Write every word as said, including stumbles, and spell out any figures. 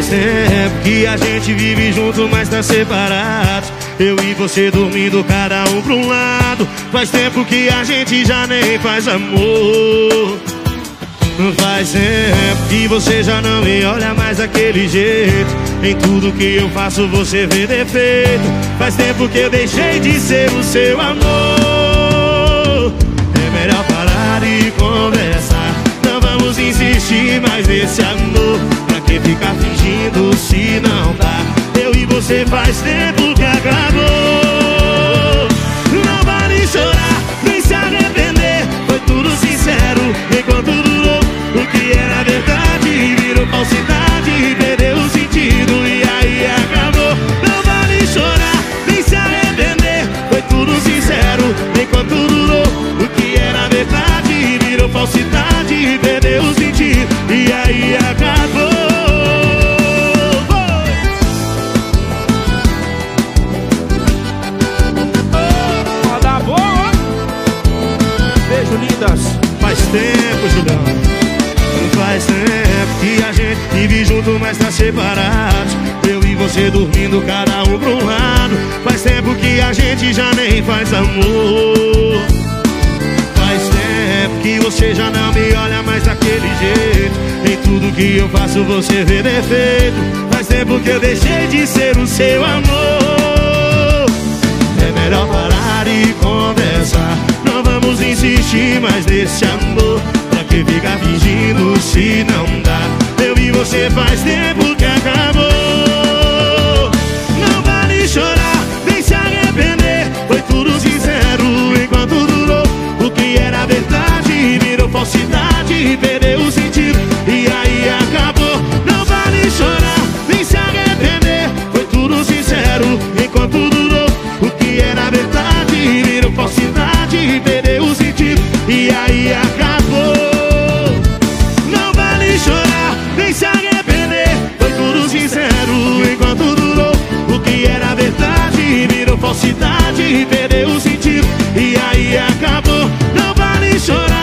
Faz tempo que a gente vive junto, mas tá separado. Eu e você dormindo, cada um pra um lado. Faz tempo que a gente já nem faz amor. Faz tempo que você já não me olha mais daquele jeito. Em tudo que eu faço você vê defeito. Faz tempo que eu deixei de ser o seu amor. É melhor parar e conversar. Não vamos insistir mais nesse amor. Pra que ficar fingindo se não dá? Eu e você faz tempo que acabou. Não vale chorar, nem se arrepender. Foi tudo sincero enquanto durou. O que era verdade virou falsidade, perdeu o sentido e aí acabou. Não vale chorar, nem se arrepender. Foi tudo sincero enquanto durou. O que era verdade virou falsidade, perdeu o sentido e aí acabou. Roda boa. Beijo, lindas. Faz tempo, Julião. Faz tempo que a gente vive junto, mas tá separado. Eu e você dormindo, cada um pra um lado. Faz tempo que a gente já nem faz amor. Faz tempo que você já não me olha mais daquele jeito. Em tudo que eu faço você vê defeito. Faz tempo que eu deixei de ser o seu amor. É melhor parar e conversar. Não vamos insistir mais nesse amor. Pra que ficar fingindo se não dá? Eu e você faz tempo que acabou. Não vale chorar, nem se arrepender. Foi tudo sincero enquanto durou. O que era verdade virou falsidade, perdeu o sentido e aí acabou. Não vale chorar, nem se arrepender. Foi tudo sincero enquanto durou. O que era verdade virou falsidade, perdeu o sentido e aí acabou. Não vale chorar, nem se arrepender. Foi tudo sincero enquanto durou. O que era verdade virou falsidade, perdeu o sentido e aí acabou. Não vale chorar.